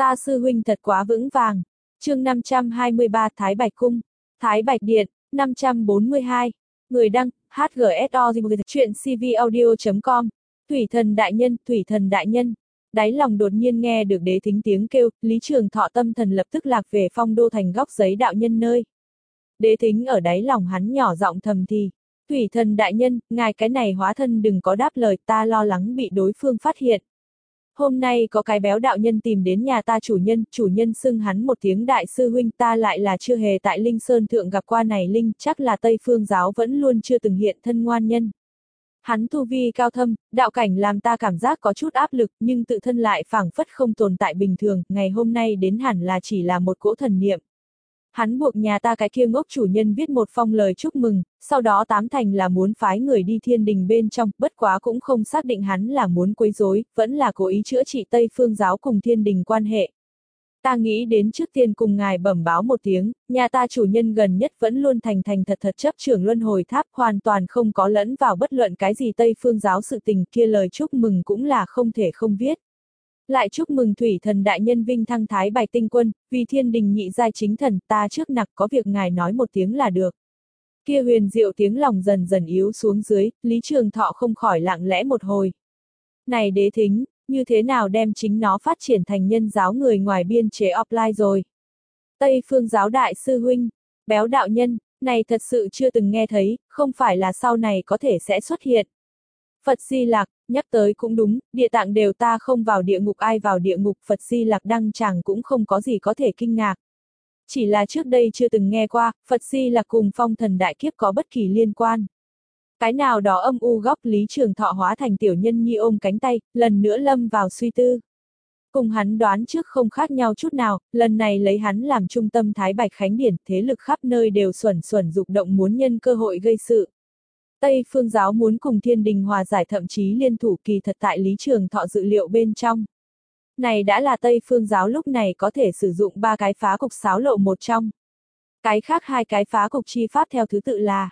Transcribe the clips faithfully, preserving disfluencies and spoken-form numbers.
Ta sư huynh thật quá vững vàng. Chương năm trăm hai mươi ba Thái Bạch Cung, Thái Bạch Điện, năm trăm bốn mươi hai. Người đăng, hát giê ét o chuyện cvaudio chấm com. Thủy thần đại nhân, thủy thần đại nhân. Đáy lòng đột nhiên nghe được Đế Thính tiếng kêu, Lý Trường Thọ tâm thần lập tức lạc về Phong Đô thành góc giấy đạo nhân nơi. Đế Thính ở đáy lòng hắn nhỏ giọng thầm thì. Thủy thần đại nhân, ngài cái này hóa thân đừng có đáp lời, ta lo lắng bị đối phương phát hiện. Hôm nay có cái béo đạo nhân tìm đến nhà ta chủ nhân, chủ nhân xưng hắn một tiếng đại sư huynh, ta lại là chưa hề tại Linh Sơn Thượng gặp qua này Linh, chắc là Tây Phương giáo vẫn luôn chưa từng hiện thân ngoan nhân. Hắn tu vi cao thâm, đạo cảnh làm ta cảm giác có chút áp lực, nhưng tự thân lại phảng phất không tồn tại bình thường, ngày hôm nay đến hẳn là chỉ là một cỗ thần niệm. Hắn buộc nhà ta cái kia ngốc chủ nhân viết một phong lời chúc mừng, sau đó tám thành là muốn phái người đi thiên đình bên trong, bất quá cũng không xác định hắn là muốn quấy rối, vẫn là cố ý chữa trị Tây Phương giáo cùng thiên đình quan hệ. Ta nghĩ đến trước tiên cùng ngài bẩm báo một tiếng, nhà ta chủ nhân gần nhất vẫn luôn thành thành thật thật chấp trưởng luân hồi tháp, hoàn toàn không có lẫn vào bất luận cái gì Tây Phương giáo sự tình, kia lời chúc mừng cũng là không thể không viết. Lại chúc mừng thủy thần đại nhân vinh thăng Thái Bạch tinh quân, vì thiên đình nhị giai chính thần, ta trước nặc có việc ngài nói một tiếng là được. Kia huyền diệu tiếng lòng dần dần yếu xuống dưới, Lý Trường Thọ không khỏi lặng lẽ một hồi. Này Đế Thính, như thế nào đem chính nó phát triển thành nhân giáo người ngoài biên chế offline rồi. Tây Phương giáo đại sư huynh, béo đạo nhân, này thật sự chưa từng nghe thấy, không phải là sau này có thể sẽ xuất hiện. Phật Di Lặc, nhắc tới cũng đúng, địa tạng đều ta không vào địa ngục ai vào địa ngục, Phật Di Lặc đăng tràng cũng không có gì có thể kinh ngạc. Chỉ là trước đây chưa từng nghe qua, Phật Di Lặc cùng phong thần đại kiếp có bất kỳ liên quan. Cái nào đó âm u góc Lý Trường Thọ hóa thành tiểu nhân nhi ôm cánh tay, lần nữa lâm vào suy tư. Cùng hắn đoán trước không khác nhau chút nào, lần này lấy hắn làm trung tâm Thái Bạch Khánh Điển, thế lực khắp nơi đều xuẩn xuẩn dục động muốn nhân cơ hội gây sự. Tây Phương giáo muốn cùng thiên đình hòa giải thậm chí liên thủ, kỳ thật tại Lý Trường Thọ dự liệu bên trong. Này đã là Tây Phương giáo lúc này có thể sử dụng ba cái phá cục xáo lộ một trong. Cái khác hai cái phá cục chi pháp theo thứ tự là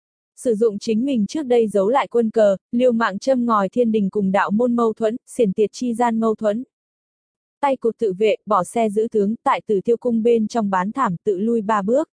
sử dụng chính mình trước đây giấu lại quân cờ, liều mạng châm ngòi thiên đình cùng đạo môn mâu thuẫn, xiển tiệt chi gian mâu thuẫn. Tay cụt tự vệ, bỏ xe giữ tướng, tại Tử Tiêu cung bên trong bán thảm tự lui ba bước.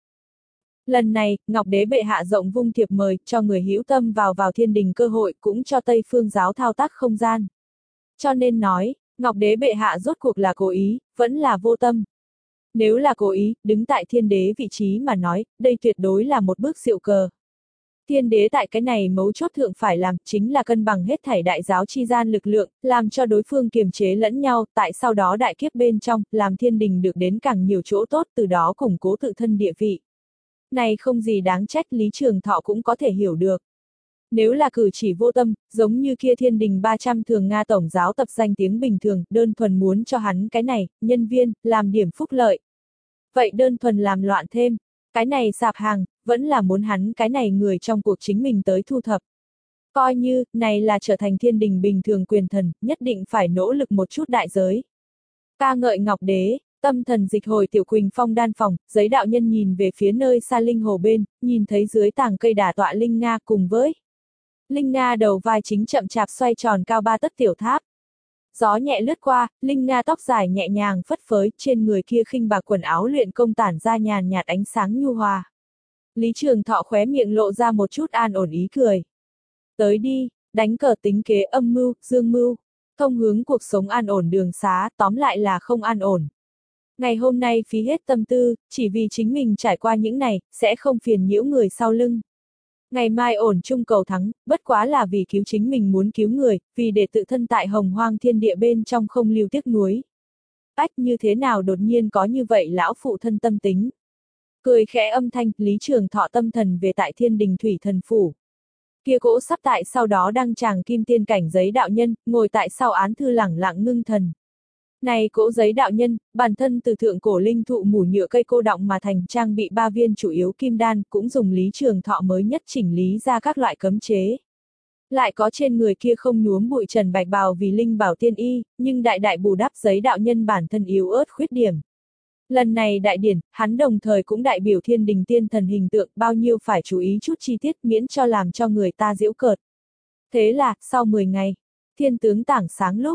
Lần này, Ngọc Đế bệ hạ rộng vung thiệp mời, cho người hữu tâm vào vào thiên đình cơ hội, cũng cho Tây Phương giáo thao tác không gian. Cho nên nói, Ngọc Đế bệ hạ rốt cuộc là cố ý, vẫn là vô tâm. Nếu là cố ý, đứng tại thiên đế vị trí mà nói, đây tuyệt đối là một bước diệu cờ. Thiên đế tại cái này mấu chốt thượng phải làm, chính là cân bằng hết thảy đại giáo chi gian lực lượng, làm cho đối phương kiềm chế lẫn nhau, tại sau đó đại kiếp bên trong, làm thiên đình được đến càng nhiều chỗ tốt, từ đó củng cố tự thân địa vị. Này không gì đáng trách, Lý Trường Thọ cũng có thể hiểu được. Nếu là cử chỉ vô tâm, giống như kia thiên đình ba trăm thường Nga tổng giáo tập danh tiếng bình thường, đơn thuần muốn cho hắn cái này, nhân viên, làm điểm phúc lợi. Vậy đơn thuần làm loạn thêm, cái này sạp hàng, vẫn là muốn hắn cái này người trong cuộc chính mình tới thu thập. Coi như, này là trở thành thiên đình bình thường quyền thần, nhất định phải nỗ lực một chút đại giới. Ca ngợi Ngọc Đế. Tâm thần dịch hồi Tiểu Quỳnh Phong đan phòng, giấy đạo nhân nhìn về phía nơi xa linh hồ bên, nhìn thấy dưới tảng cây đả tọa Linh Nga cùng với Linh Nga đầu vai chính chậm chạp xoay tròn cao ba tấc tiểu tháp. Gió nhẹ lướt qua, Linh Nga tóc dài nhẹ nhàng phất phới, trên người kia khinh bạc quần áo luyện công tản ra nhàn nhạt ánh sáng nhu hòa. Lý Trường Thọ khóe miệng lộ ra một chút an ổn ý cười. Tới đi, đánh cờ tính kế âm mưu, dương mưu, thông hướng cuộc sống an ổn đường xá, tóm lại là không an ổn. Ngày hôm nay phí hết tâm tư, chỉ vì chính mình trải qua những này, sẽ không phiền nhiễu người sau lưng. Ngày mai ổn chung cầu thắng, bất quá là vì cứu chính mình muốn cứu người, vì để tự thân tại hồng hoang thiên địa bên trong không lưu tiếc nuối. Ách như thế nào đột nhiên có như vậy lão phụ thân tâm tính. Cười khẽ âm thanh, Lý Trường Thọ tâm thần về tại thiên đình thủy thần phủ. Kia cỗ sắp tại sau đó đăng tràng kim tiên cảnh giấy đạo nhân, ngồi tại sau án thư lẳng lặng ngưng thần. Này cỗ giấy đạo nhân, bản thân từ thượng cổ linh thụ mủ nhựa cây cô đọng mà thành, trang bị ba viên chủ yếu kim đan, cũng dùng Lý Trường Thọ mới nhất chỉnh lý ra các loại cấm chế. Lại có trên người kia không nhuốm bụi trần bạch bào vì linh bảo tiên y, nhưng đại đại bù đắp giấy đạo nhân bản thân yếu ớt khuyết điểm. Lần này đại điển, hắn đồng thời cũng đại biểu thiên đình tiên thần hình tượng, bao nhiêu phải chú ý chút chi tiết miễn cho làm cho người ta giễu cợt. Thế là, sau mười ngày, thiên tướng tảng sáng lúc,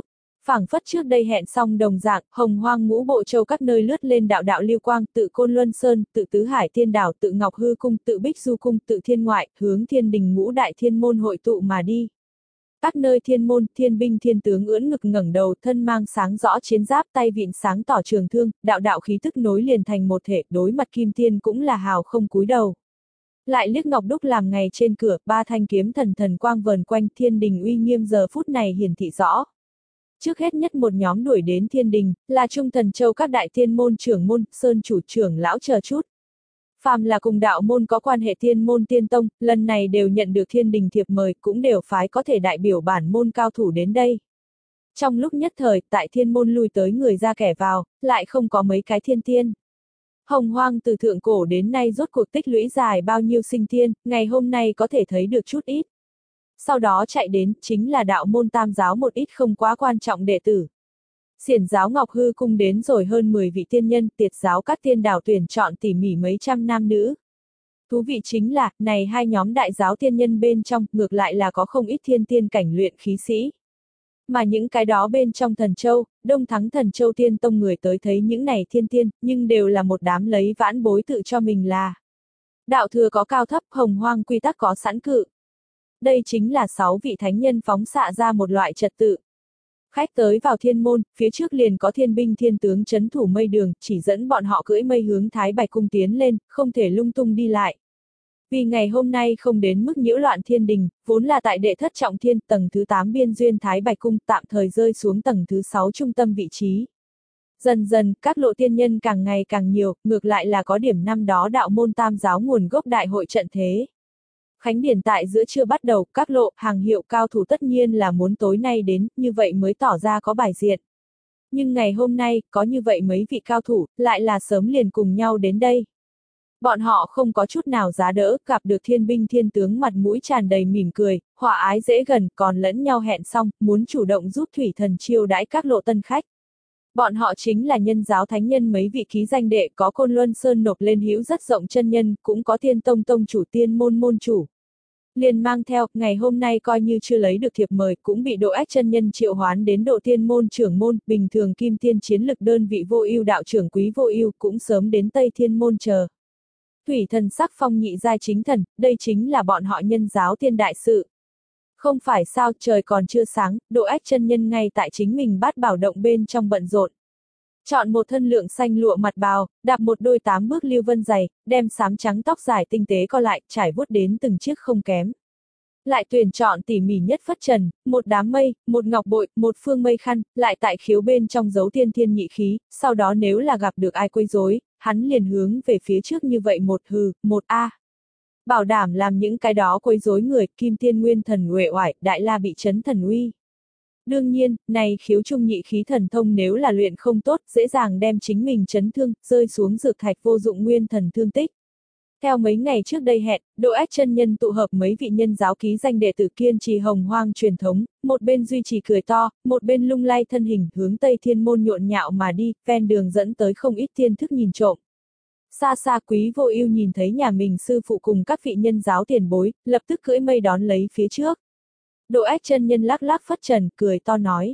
Phảng phất trước đây hẹn xong đồng dạng, hồng hoang ngũ bộ châu các nơi lướt lên đạo đạo lưu quang, tự Côn Luân Sơn, tự Tứ Hải Tiên Đảo, tự Ngọc Hư Cung, tự Bích Du Cung, tự Thiên Ngoại, hướng thiên đình ngũ đại thiên môn hội tụ mà đi. Các nơi thiên môn, thiên binh thiên tướng ưỡn ngực ngẩng đầu, thân mang sáng rõ chiến giáp, tay vịn sáng tỏ trường thương, đạo đạo khí tức nối liền thành một thể, đối mặt kim tiên cũng là hào không cúi đầu. Lại liếc ngọc đúc làm ngày trên cửa, ba thanh kiếm thần thần quang vờn quanh, thiên đình uy nghiêm giờ phút này hiển thị rõ. Trước hết nhất một nhóm đuổi đến thiên đình, là Trung Thần Châu các đại thiên môn trưởng môn, sơn chủ trưởng lão chờ chút. Phàm là cùng đạo môn có quan hệ thiên môn tiên tông, lần này đều nhận được thiên đình thiệp mời, cũng đều phái có thể đại biểu bản môn cao thủ đến đây. Trong lúc nhất thời, tại thiên môn lui tới người ra kẻ vào, lại không có mấy cái thiên tiên. Hồng hoang từ thượng cổ đến nay rốt cuộc tích lũy dài bao nhiêu sinh tiên, ngày hôm nay có thể thấy được chút ít. Sau đó chạy đến, chính là đạo môn tam giáo một ít không quá quan trọng đệ tử. Xiển giáo Ngọc Hư Cung đến rồi hơn mười vị tiên nhân, Tiệt giáo các tiên đảo tuyển chọn tỉ mỉ mấy trăm nam nữ. Thú vị chính là, này hai nhóm đại giáo tiên nhân bên trong, ngược lại là có không ít thiên tiên cảnh luyện khí sĩ. Mà những cái đó bên trong Thần Châu, Đông Thắng Thần Châu tiên tông người tới thấy những này thiên tiên, nhưng đều là một đám lấy vãn bối tự cho mình là. Đạo thừa có cao thấp, hồng hoang quy tắc có sẵn cự. Đây chính là sáu vị thánh nhân phóng xạ ra một loại trật tự. Khách tới vào thiên môn, phía trước liền có thiên binh thiên tướng trấn thủ mây đường, chỉ dẫn bọn họ cưỡi mây hướng Thái Bạch Cung tiến lên, không thể lung tung đi lại. Vì ngày hôm nay không đến mức nhiễu loạn thiên đình, vốn là tại đệ thất trọng thiên, tầng thứ tám biên duyên Thái Bạch Cung tạm thời rơi xuống tầng thứ sáu trung tâm vị trí. Dần dần, các lộ tiên nhân càng ngày càng nhiều, ngược lại là có điểm năm đó đạo môn tam giáo nguồn gốc đại hội trận thế. Khánh điển tại giữa trưa bắt đầu, các lộ, hàng hiệu cao thủ tất nhiên là muốn tối nay đến, như vậy mới tỏ ra có bài diện. Nhưng ngày hôm nay, có như vậy mấy vị cao thủ, lại là sớm liền cùng nhau đến đây. Bọn họ không có chút nào giá đỡ, gặp được thiên binh thiên tướng mặt mũi tràn đầy mỉm cười, hòa ái dễ gần, còn lẫn nhau hẹn xong, muốn chủ động giúp thủy thần chiêu đãi các lộ tân khách. Bọn họ chính là nhân giáo thánh nhân mấy vị ký danh đệ, có Côn Luân Sơn nộp lên hữu rất rộng chân nhân, cũng có Thiên Tông tông chủ tiên môn môn chủ. Liền mang theo, ngày hôm nay coi như chưa lấy được thiệp mời, cũng bị Độ Ách chân nhân triệu hoán đến độ tiên môn trưởng môn, bình thường kim tiên chiến lực đơn vị Vô Ưu đạo trưởng Quý Vô Ưu cũng sớm đến Tây Thiên môn chờ. Thủy thần sắc phong nhị giai chính thần, đây chính là bọn họ nhân giáo tiên đại sự. Không phải sao, trời còn chưa sáng, Độ Ách chân nhân ngay tại chính mình bát bảo động bên trong bận rộn. Chọn một thân lượng xanh lụa mặt bào, đạp một đôi tám bước lưu vân giày, đem xám trắng tóc dài tinh tế co lại, trải vuốt đến từng chiếc không kém. Lại tuyển chọn tỉ mỉ nhất phất trần, một đám mây, một ngọc bội, một phương mây khăn, lại tại khiếu bên trong giấu tiên thiên nhị khí, sau đó nếu là gặp được ai quấy rối, hắn liền hướng về phía trước như vậy một hừ, một a. Bảo đảm làm những cái đó quấy rối người, kim tiên nguyên thần uể oải, đại la bị chấn thần uy. Đương nhiên, này khiếu trung nhị khí thần thông nếu là luyện không tốt, dễ dàng đem chính mình chấn thương, rơi xuống dược thạch vô dụng nguyên thần thương tích. Theo mấy ngày trước đây hẹn, Độ Ách chân nhân tụ hợp mấy vị nhân giáo ký danh đệ tử kiên trì hồng hoang truyền thống, một bên duy trì cười to, một bên lung lay thân hình hướng Tây Thiên môn nhộn nhạo mà đi, ven đường dẫn tới không ít thiên thức nhìn trộm. Xa xa Quý Vô Ưu nhìn thấy nhà mình sư phụ cùng các vị nhân giáo tiền bối, lập tức cưỡi mây đón lấy phía trước. Độ Ách chân nhân lắc lắc phất trần, cười to nói.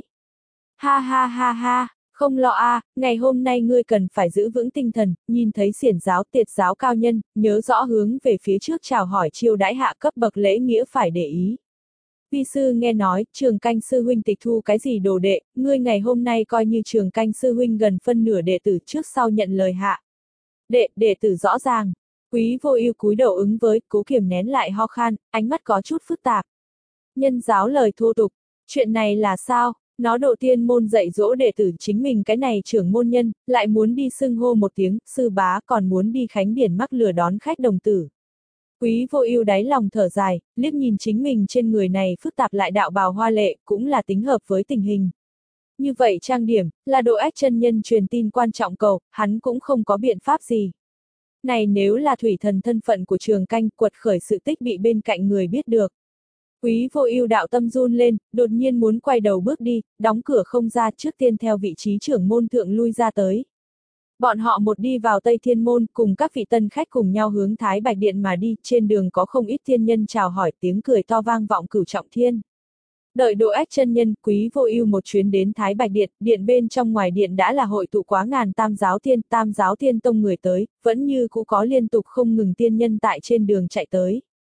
Ha ha ha ha, không lo a, à, ngày hôm nay ngươi cần phải giữ vững tinh thần, nhìn thấy xiển giáo Tiệt giáo cao nhân, nhớ rõ hướng về phía trước chào hỏi chiêu đãi hạ cấp bậc lễ nghĩa phải để ý. Vi sư nghe nói, Trường Canh sư huynh tịch thu cái gì đồ đệ, ngươi ngày hôm nay coi như Trường Canh sư huynh gần phân nửa đệ tử trước sau nhận lời hạ. Đệ, đệ tử rõ ràng. Quý Vô Ưu cúi đầu ứng với, cố kiềm nén lại ho khan, ánh mắt có chút phức tạp. Nhân giáo lời thô tục, chuyện này là sao? Nó độ tiên môn dạy dỗ đệ tử chính mình cái này trưởng môn nhân, lại muốn đi xưng hô một tiếng, sư bá còn muốn đi khánh điển mắc lừa đón khách đồng tử. Quý Vô Ưu đáy lòng thở dài, liếc nhìn chính mình trên người này phức tạp lại đạo bào hoa lệ, cũng là tính hợp với tình hình. Như vậy trang điểm, là Độ Ách chân nhân truyền tin quan trọng cầu, hắn cũng không có biện pháp gì. Này nếu là thủy thần thân phận của Trường Canh, quật khởi sự tích bị bên cạnh người biết được. Quý Vô Ưu đạo tâm run lên, đột nhiên muốn quay đầu bước đi, đóng cửa không ra, trước tiên theo vị trí trưởng môn thượng lui ra tới. Bọn họ một đi vào Tây Thiên môn, cùng các vị tân khách cùng nhau hướng Thái Bạch điện mà đi, trên đường có không ít thiên nhân chào hỏi, tiếng cười to vang vọng cửu trọng thiên. Đợi Độ Ách chân nhân, Quý Vô Ưu một chuyến đến Thái Bạch Điện, điện bên trong ngoài điện đã là hội tụ quá ngàn Tam giáo Thiên, Tam giáo Thiên tông người tới, vẫn như cũ có liên tục không ngừng tiên nhân tại trên đường chạy tới.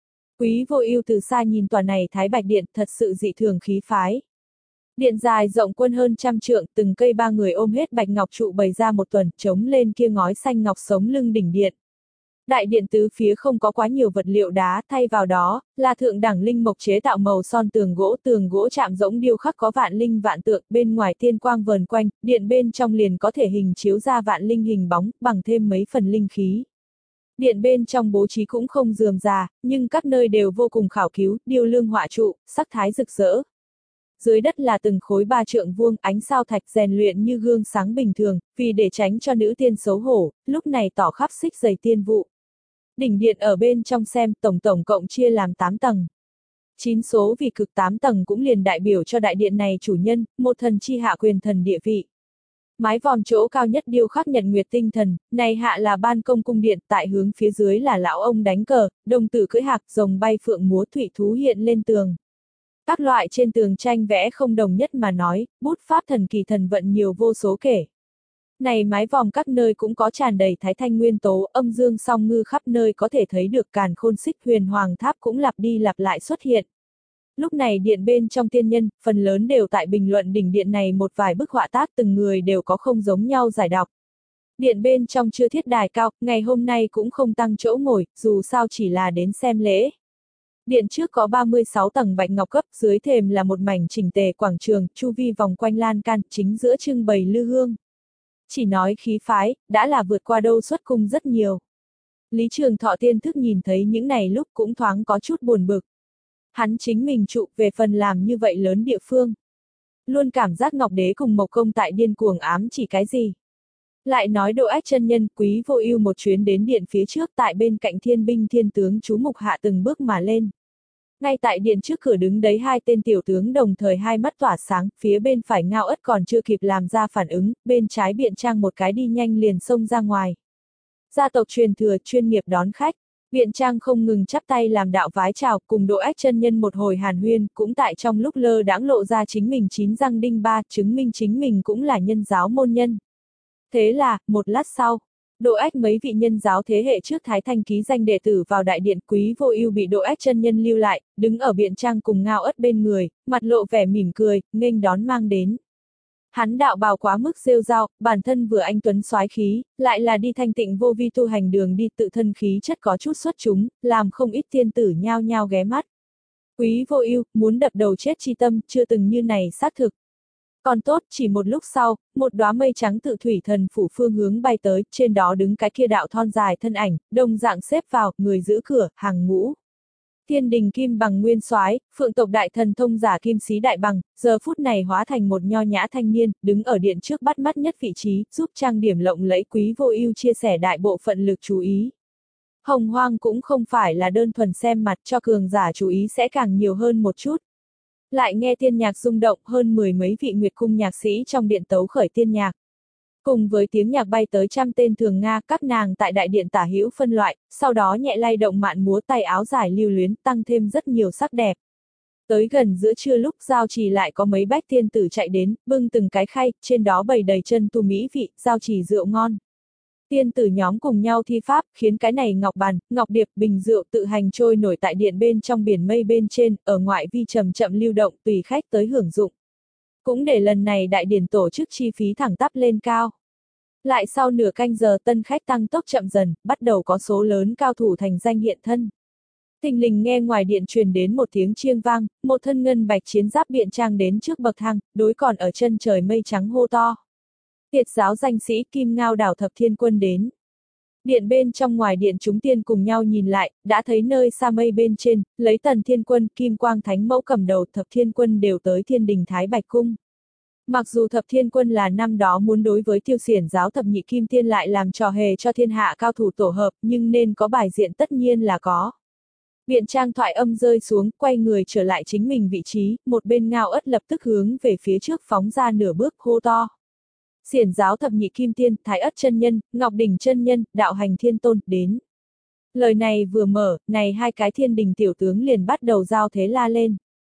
Quý Vô Ưu từ xa nhìn tòa này Thái Bạch Điện, thật sự dị thường khí phái. Điện dài rộng quân hơn trăm trượng, từng cây ba người ôm hết bạch ngọc trụ bày ra một tuần, chống lên kia ngói xanh ngọc sống lưng đỉnh điện. Đại điện tứ phía không có quá nhiều vật liệu đá, thay vào đó, là thượng đẳng linh mộc chế tạo màu son tường gỗ, tường gỗ chạm rỗng điêu khắc có vạn linh vạn tượng, bên ngoài tiên quang vờn quanh, điện bên trong liền có thể hình chiếu ra vạn linh hình bóng, bằng thêm mấy phần linh khí. Điện bên trong bố trí cũng không rườm rà, nhưng các nơi đều vô cùng khảo cứu, điêu lương họa trụ, sắc thái rực rỡ. Dưới đất là từng khối ba trượng vuông, ánh sao thạch rèn luyện như gương sáng bình thường, vì để tránh cho nữ tiên xấu hổ, lúc này tỏ khắp xích dày tiên vụ. Đỉnh điện ở bên trong xem, tổng tổng cộng chia làm tám tầng. chín số vì cực tám tầng cũng liền đại biểu cho đại điện này chủ nhân, một thần chi hạ quyền thần địa vị. Mái vòm chỗ cao nhất điêu khắc nhật nguyệt tinh thần, này hạ là ban công cung điện, tại hướng phía dưới là lão ông đánh cờ, đồng tử cưỡi hạc, rồng bay phượng múa thủy thú hiện lên tường. Các loại trên tường tranh vẽ không đồng nhất mà nói, bút pháp thần kỳ thần vận nhiều vô số kể. Này mái vòm các nơi cũng có tràn đầy thái thanh nguyên tố, âm dương song ngư khắp nơi có thể thấy được càn khôn xích huyền hoàng tháp cũng lặp đi lặp lại xuất hiện. Lúc này điện bên trong tiên nhân, phần lớn đều tại bình luận đỉnh điện này một vài bức họa tác từng người đều có không giống nhau giải đọc. Điện bên trong chưa thiết đài cao, ngày hôm nay cũng không tăng chỗ ngồi, dù sao chỉ là đến xem lễ. Điện trước có ba mươi sáu tầng bạch ngọc cấp, dưới thềm là một mảnh chỉnh tề quảng trường, chu vi vòng quanh lan can, chính giữa trưng bày lư hương. Chỉ nói khí phái, đã là vượt qua đâu xuất cung rất nhiều. Lý Trường Thọ tiên thức nhìn thấy những này lúc cũng thoáng có chút buồn bực. Hắn chính mình trụ về phần làm như vậy lớn địa phương. Luôn cảm giác Ngọc Đế cùng Mộc Công tại điên cuồng ám chỉ cái gì. Lại nói Độ Ách chân nhân, Quý Vô Ưu một chuyến đến điện phía trước, tại bên cạnh thiên binh thiên tướng chú mục hạ từng bước mà lên. Ngay tại điện trước cửa đứng đấy hai tên tiểu tướng đồng thời hai mắt tỏa sáng, phía bên phải Ngao Ất còn chưa kịp làm ra phản ứng, bên trái Biện Trang một cái đi nhanh liền xông ra ngoài. Gia tộc truyền thừa chuyên nghiệp đón khách, Biện Trang không ngừng chắp tay làm đạo vái chào, cùng Độ Ách chân nhân một hồi hàn huyên, cũng tại trong lúc lơ đãng lộ ra chính mình chín răng đinh ba, chứng minh chính mình cũng là nhân giáo môn nhân. Thế là, một lát sau, Độ Ách mấy vị nhân giáo thế hệ trước Thái Thanh ký danh đệ tử vào đại điện, Quý Vô Ưu bị Độ Ách chân nhân lưu lại, đứng ở Biện Trang cùng Ngao Ất bên người, mặt lộ vẻ mỉm cười, nghênh đón mang đến. Hắn đạo bào quá mức rêu rao, bản thân vừa anh tuấn soái khí, lại là đi thanh tịnh vô vi tu hành đường đi, tự thân khí chất có chút xuất chúng, làm không ít tiên tử nhao nhao ghé mắt. Quý Vô Ưu muốn đập đầu chết chi tâm, chưa từng như này xác thực. Còn tốt, chỉ một lúc sau, một đóa mây trắng tự thủy thần phủ phương hướng bay tới, trên đó đứng cái kia đạo thon dài thân ảnh, đồng dạng xếp vào, người giữ cửa, hàng ngũ. Thiên đình Kim Bằng nguyên soái, phượng tộc đại thần thông giả Kim Xí Đại Bằng, giờ phút này hóa thành một nho nhã thanh niên, đứng ở điện trước bắt mắt nhất vị trí, giúp trang điểm lộng lẫy. Quý Vô Ưu chia sẻ đại bộ phận lực chú ý. Hồng Hoang cũng không phải là đơn thuần xem mặt, cho cường giả chú ý sẽ càng nhiều hơn một chút. Lại nghe tiên nhạc rung động, hơn mười mấy vị nguyệt cung nhạc sĩ trong điện tấu khởi tiên nhạc. Cùng với tiếng nhạc bay tới trăm tên thường Nga, các nàng tại đại điện tả hữu phân loại, sau đó nhẹ lay động mạn múa tay áo dài lưu luyến, tăng thêm rất nhiều sắc đẹp. Tới gần giữa trưa lúc giao trì lại có mấy bách tiên tử chạy đến, bưng từng cái khay, trên đó bày đầy chân tu mỹ vị, giao trì rượu ngon. Tiên tử nhóm cùng nhau thi pháp, khiến cái này ngọc bàn, ngọc điệp, bình rượu tự hành trôi nổi tại điện bên trong biển mây bên trên, ở ngoại vi chậm chậm lưu động, tùy khách tới hưởng dụng. Cũng để lần này đại điển tổ chức chi phí thẳng tắp lên cao. Lại sau nửa canh giờ tân khách tăng tốc chậm dần, bắt đầu có số lớn cao thủ thành danh hiện thân. Thình lình nghe ngoài điện truyền đến một tiếng chiêng vang, một thân ngân bạch chiến giáp Biện Trang đến trước bậc thang, đối còn ở chân trời mây trắng hô to. Tiệt giáo danh sĩ Kim Ngao đảo Thập Thiên Quân đến. Điện bên trong ngoài điện chúng tiên cùng nhau nhìn lại, đã thấy nơi xa mây bên trên, lấy Tần Thiên Quân, Kim Quang Thánh Mẫu cầm đầu, Thập Thiên Quân đều tới Thiên Đình Thái Bạch Cung. Mặc dù Thập Thiên Quân là năm đó muốn đối với Tiêu Xiển giáo thập nhị kim tiên lại làm trò hề cho thiên hạ cao thủ tổ hợp, nhưng nên có bài diện tất nhiên là có. Biện Trang thoại âm rơi xuống, quay người trở lại chính mình vị trí, một bên Ngao Ất lập tức hướng về phía trước phóng ra nửa bước, hô to. Xiển giáo thập nhị kim tiên, Thái Ất chân nhân, Ngọc Đỉnh chân nhân, Đạo Hành Thiên Tôn, đến. Lời này vừa mở, này hai cái thiên đình tiểu tướng liền bắt đầu giao thế la lên.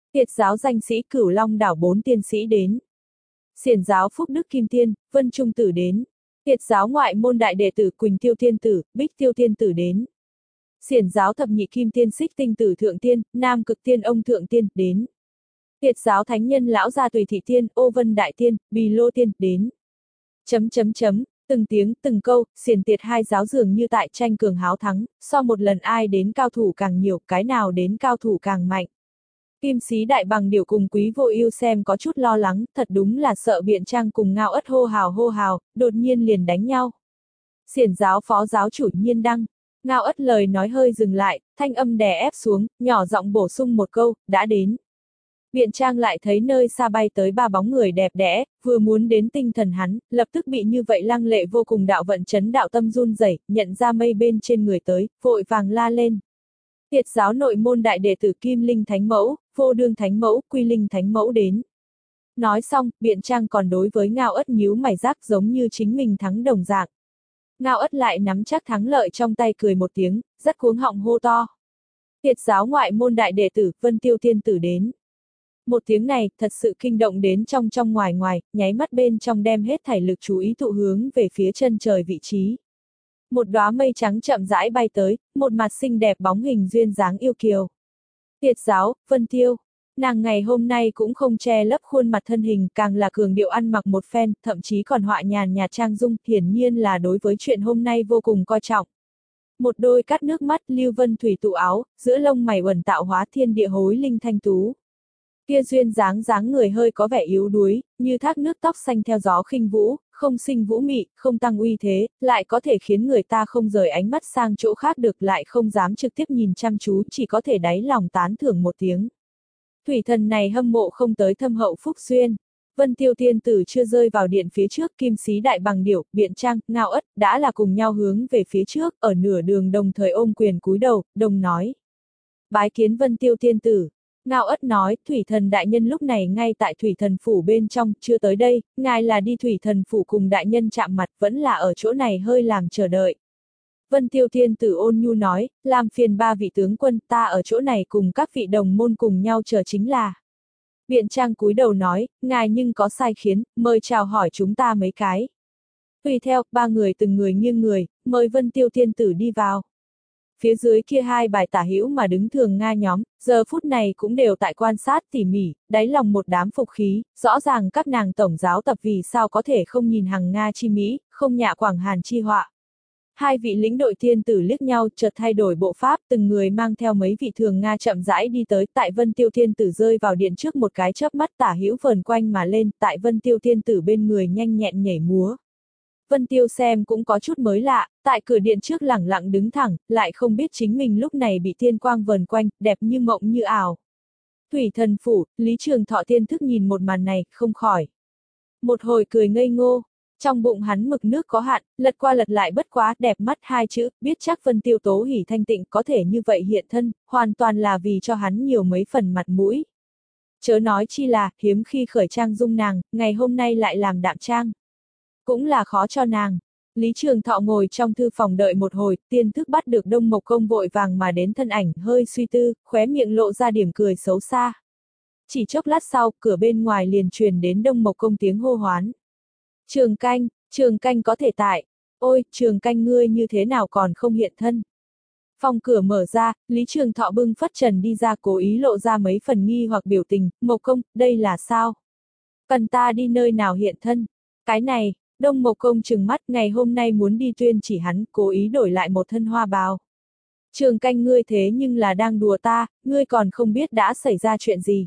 Tiệt giáo danh sĩ Cửu Long đảo bốn tiên sĩ đến. Xiển giáo Phúc Đức Kim Tiên, Vân Trung Tử đến. Tiệt giáo ngoại môn đại đệ tử Quỳnh Tiêu Tiên Tử, Bích Tiêu Tiên Tử đến. Xiển giáo thập nhị Kim Tiên Xích Tinh Tử Thượng Tiên, Nam Cực Tiên Ông Thượng Tiên đến. Tiệt giáo thánh nhân lão gia Tùy Thị Tiên, Ô Vân Đại Tiên, Bì Lô Tiên đến. Chấm chấm chấm, từng tiếng, từng câu, xiển tiệt hai giáo dường như tại tranh cường háo thắng, so một lần ai đến cao thủ càng nhiều, cái nào đến cao thủ càng mạnh. Kim Sĩ Đại Bằng Điểu cùng Quý Vô Ưu xem có chút lo lắng, thật đúng là sợ Biện Trang cùng Ngao Ất hô hào hô hào, đột nhiên liền đánh nhau. Xiển giáo phó giáo chủ Nhiên Đăng, Ngao Ất lời nói hơi dừng lại, thanh âm đè ép xuống, nhỏ giọng bổ sung một câu, đã đến. Biện Trang lại thấy nơi xa bay tới ba bóng người đẹp đẽ, vừa muốn đến tinh thần hắn, lập tức bị như vậy lăng lệ vô cùng đạo vận chấn đạo tâm run rẩy, nhận ra mây bên trên người tới, vội vàng la lên. Tiệt giáo nội môn đại đệ tử Kim Linh Thánh Mẫu, Vô Đương Thánh Mẫu, Quy Linh Thánh Mẫu đến. Nói xong, Biện Trang còn đối với Ngao Ất nhíu mày rắc giống như chính mình thắng đồng dạng. Ngao Ất lại nắm chắc thắng lợi trong tay cười một tiếng, rất cuống họng hô to. Tiệt giáo ngoại môn đại đệ tử, Vân Tiêu Tiên Tử đến. Một tiếng này, thật sự kinh động đến trong trong ngoài ngoài, nháy mắt bên trong đem hết thảy lực chú ý tụ hướng về phía chân trời vị trí. Một đóa mây trắng chậm rãi bay tới, một mặt xinh đẹp bóng hình duyên dáng yêu kiều. Tiệt giáo, Vân Tiêu. Nàng ngày hôm nay cũng không che lấp khuôn mặt thân hình, càng là cường điệu ăn mặc một phen, thậm chí còn họa nhàn nhạt trang dung, hiển nhiên là đối với chuyện hôm nay vô cùng coi trọng. Một đôi cắt nước mắt, lưu vân thủy tụ áo, giữa lông mày uẩn tạo hóa thiên địa hối linh thanh tú. Kia duyên dáng dáng người hơi có vẻ yếu đuối, như thác nước tóc xanh theo gió khinh vũ, không sinh vũ mị, không tăng uy thế, lại có thể khiến người ta không rời ánh mắt sang chỗ khác được, lại không dám trực tiếp nhìn chăm chú, chỉ có thể đáy lòng tán thưởng một tiếng. Thủy thần này hâm mộ không tới thâm hậu phúc duyên. Vân Tiêu Tiên Tử chưa rơi vào điện phía trước, Kim Sĩ Đại Bằng Điểu, Biện Trang, Ngao Ất đã là cùng nhau hướng về phía trước, ở nửa đường đồng thời ôm quyền cúi đầu, đồng nói: bái kiến Vân Tiêu Tiên Tử. Ngao Ất nói, Thủy thần đại nhân lúc này ngay tại Thủy thần phủ bên trong, chưa tới đây, ngài là đi Thủy thần phủ cùng đại nhân chạm mặt, vẫn là ở chỗ này hơi làm chờ đợi. Vân Tiêu Tiên Tử ôn nhu nói, làm phiền ba vị tướng quân, ta ở chỗ này cùng các vị đồng môn cùng nhau chờ chính là. Biện Trang cúi đầu nói, ngài nhưng có sai khiến, mời chào hỏi chúng ta mấy cái. Tùy theo, ba người từng người nghiêng người, mời Vân Tiêu Tiên Tử đi vào. Phía dưới kia hai bài tả hữu mà đứng thường Nga nhóm, giờ phút này cũng đều tại quan sát tỉ mỉ, đáy lòng một đám phục khí, rõ ràng các nàng tổng giáo tập vì sao có thể không nhìn hằng Nga chi mỹ, không nhạ Quảng Hàn chi họa. Hai vị lĩnh đội tiên tử liếc nhau, chợt thay đổi bộ pháp, từng người mang theo mấy vị thường Nga chậm rãi đi tới, tại Vân Tiêu Tiên Tử rơi vào điện trước một cái chớp mắt tả hữu vờn quanh mà lên, tại Vân Tiêu Tiên Tử bên người nhanh nhẹn nhảy múa. Vân Tiêu xem cũng có chút mới lạ, tại cửa điện trước lẳng lặng đứng thẳng, lại không biết chính mình lúc này bị tiên quang vờn quanh, đẹp như mộng như ảo. Thủy thần phủ, Lý Trường Thọ tiên thức nhìn một màn này, không khỏi một hồi cười ngây ngô. Trong bụng hắn mực nước có hạn, lật qua lật lại bất quá, đẹp mắt hai chữ, biết chắc Vân Tiêu tố hỉ thanh tịnh có thể như vậy hiện thân, hoàn toàn là vì cho hắn nhiều mấy phần mặt mũi. Chớ nói chi là, hiếm khi khởi trang dung nàng, ngày hôm nay lại làm đạm trang. Cũng là khó cho nàng. Lý Trường Thọ ngồi trong thư phòng đợi một hồi, tiên thức bắt được Đông Mộc Công vội vàng mà đến thân ảnh, hơi suy tư, khóe miệng lộ ra điểm cười xấu xa. Chỉ chốc lát sau, cửa bên ngoài liền truyền đến Đông Mộc Công tiếng hô hoán. Trường Canh, Trường Canh có thể tại. Ôi, Trường Canh ngươi như thế nào còn không hiện thân. Phòng cửa mở ra, Lý Trường Thọ bưng phất trần đi ra, cố ý lộ ra mấy phần nghi hoặc biểu tình. Mộc Công, đây là sao? Cần ta đi nơi nào hiện thân? Cái này, Đông Mộc Công trừng mắt, ngày hôm nay muốn đi tuyên chỉ hắn, cố ý đổi lại một thân hoa bào. Trường Canh ngươi thế nhưng là đang đùa ta, ngươi còn không biết đã xảy ra chuyện gì.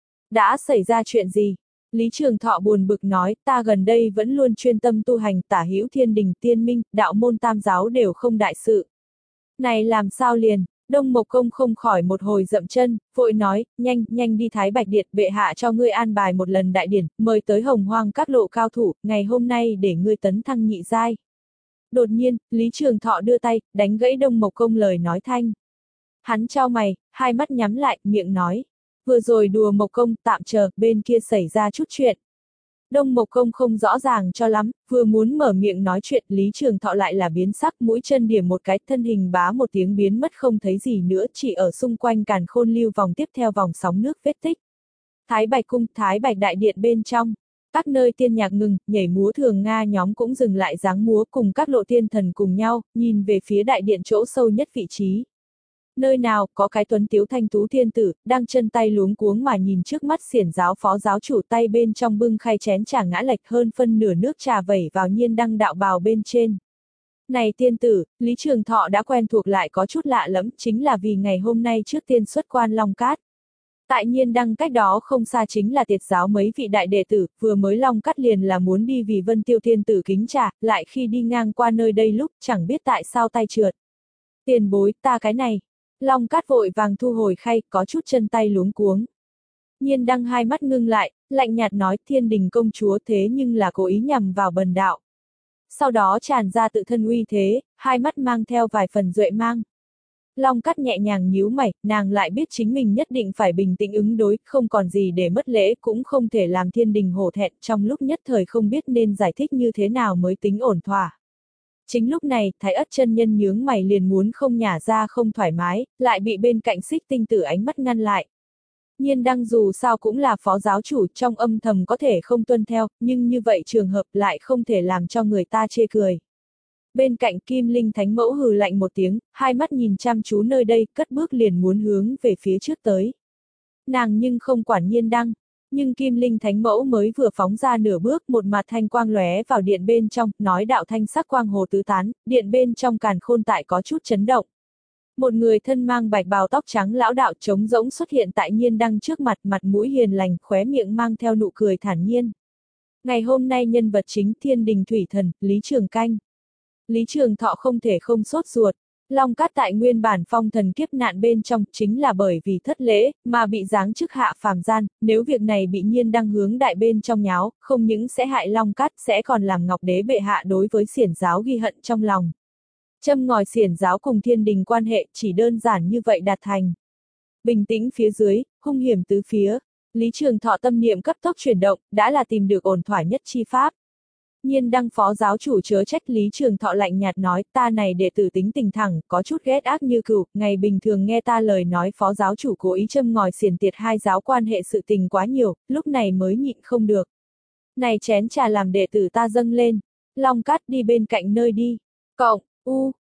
Đã xảy ra chuyện gì? Lý Trường Thọ buồn bực nói, ta gần đây vẫn luôn chuyên tâm tu hành, tả hữu thiên đình, tiên minh, đạo môn tam giáo đều không đại sự. Này làm sao liền? Đông Mộc Công không khỏi một hồi dậm chân, vội nói, nhanh, nhanh đi Thái Bạch Điện, bệ hạ cho ngươi an bài một lần đại điển, mời tới Hồng Hoang các lộ cao thủ, ngày hôm nay để ngươi tấn thăng nhị giai. Đột nhiên, Lý Trường Thọ đưa tay, đánh gãy Đông Mộc Công lời nói thanh. Hắn chau mày, hai mắt nhắm lại, miệng nói. Vừa rồi đùa Mộc Công, tạm chờ, bên kia xảy ra chút chuyện. Đông Mộc Công không rõ ràng cho lắm, vừa muốn mở miệng nói chuyện, Lý Trường Thọ lại là biến sắc, mũi chân điểm một cái, thân hình bá một tiếng biến mất không thấy gì nữa, chỉ ở xung quanh càn khôn lưu vòng tiếp theo vòng sóng nước vết tích. Thái Bạch cung, Thái Bạch đại điện bên trong. Các nơi tiên nhạc ngừng, nhảy múa thường Nga nhóm cũng dừng lại dáng múa cùng các lộ tiên thần cùng nhau, nhìn về phía đại điện chỗ sâu nhất vị trí. Nơi nào có cái tuấn tiếu thanh tú thiên tử, đang chân tay luống cuống mà nhìn trước mắt xiển giáo phó giáo chủ tay bên trong bưng khay chén trà ngã lệch hơn phân nửa nước trà vẩy vào Nhiên Đăng đạo bào bên trên. Này tiên tử, Lý Trường Thọ đã quen thuộc lại có chút lạ lẫm, chính là vì ngày hôm nay trước tiên xuất quan Long Cát. Tại Nhiên Đăng cách đó không xa chính là tiệt giáo mấy vị đại đệ tử, vừa mới Long Cát liền là muốn đi vì Vân Tiêu thiên tử kính trà, lại khi đi ngang qua nơi đây lúc, chẳng biết tại sao tay trượt. Tiền bối, ta cái này. Long Cát vội vàng thu hồi khay, có chút chân tay luống cuống. Nhiên Đăng hai mắt ngưng lại, lạnh nhạt nói Thiên Đình công chúa thế nhưng là cố ý nhằm vào bần đạo. Sau đó tràn ra tự thân uy thế, hai mắt mang theo vài phần duệ mang. Long Cát nhẹ nhàng nhíu mày, nàng lại biết chính mình nhất định phải bình tĩnh ứng đối, không còn gì để mất lễ, cũng không thể làm Thiên Đình hổ thẹn, trong lúc nhất thời không biết nên giải thích như thế nào mới tính ổn thỏa. Chính lúc này, Thái Ất chân nhân nhướng mày liền muốn không nhả ra không thoải mái, lại bị bên cạnh Xích Tinh Tử ánh mắt ngăn lại. Nhiên Đăng dù sao cũng là phó giáo chủ, trong âm thầm có thể không tuân theo, nhưng như vậy trường hợp lại không thể làm cho người ta chê cười. Bên cạnh Kim Linh Thánh Mẫu hừ lạnh một tiếng, hai mắt nhìn chăm chú nơi đây, cất bước liền muốn hướng về phía trước tới. Nàng nhưng không quản Nhiên Đăng. Nhưng Kim Linh Thánh Mẫu mới vừa phóng ra nửa bước, một mặt thanh quang lóe vào điện bên trong, nói đạo thanh sắc quang hồ tứ tán, điện bên trong càn khôn tại có chút chấn động. Một người thân mang bạch bào tóc trắng lão đạo trống rỗng xuất hiện tại Nhiên Đăng trước mặt, mặt mũi hiền lành, khóe miệng mang theo nụ cười thản nhiên. Ngày hôm nay nhân vật chính Thiên Đình thủy thần, Lý Trường Canh. Lý Trường Thọ không thể không sốt ruột. Long Cát tại nguyên bản phong thần kiếp nạn bên trong, chính là bởi vì thất lễ, mà bị giáng chức hạ phàm gian, nếu việc này bị Nhiên Đăng hướng đại bên trong nháo, không những sẽ hại Long Cát, sẽ còn làm Ngọc Đế bệ hạ đối với xiển giáo ghi hận trong lòng. Châm ngòi xiển giáo cùng Thiên Đình quan hệ, chỉ đơn giản như vậy đạt thành. Bình tĩnh phía dưới, hung hiểm tứ phía, Lý Trường Thọ tâm niệm cấp tốc chuyển động, đã là tìm được ổn thỏa nhất chi pháp. Nhiên Đăng phó giáo chủ chớ trách, Lý Trường Thọ lạnh nhạt nói, ta này đệ tử tính tình thẳng, có chút ghét ác như cừu, ngày bình thường nghe ta lời nói phó giáo chủ cố ý châm ngòi xiển tiệt hai giáo quan hệ sự tình quá nhiều, lúc này mới nhịn không được. Này chén trà làm đệ tử ta dâng lên, Long Cát đi bên cạnh nơi đi, cộng, u,